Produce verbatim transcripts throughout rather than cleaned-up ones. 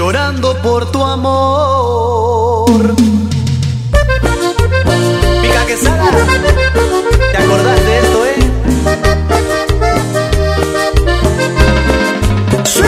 llorando por tu amor. Mica Quesada, ¿te acordás de esto, eh? Sí.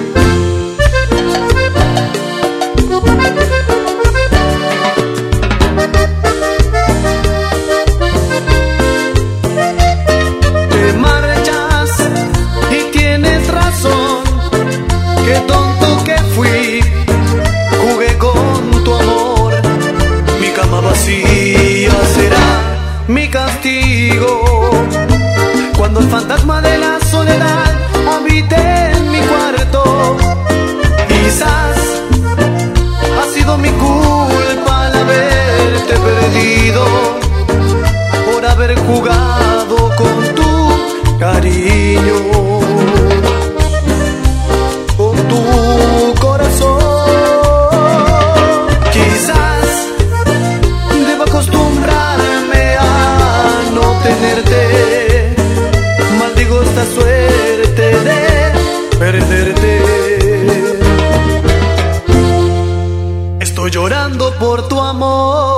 Te marchas y tienes razón, qué tonto que fui, jugué con tu amor. Mi cama vacía será mi castigo, cuando el fantasma de la soledad habite en mi cuarto. Quizás ha sido mi culpa al haberte perdido, por haber jugado con tu cariño, con tu corazón. Quizás debo acostumbrarme a no tenerte, maldigo esta suerte de perderte. Estoy llorando por tu amor.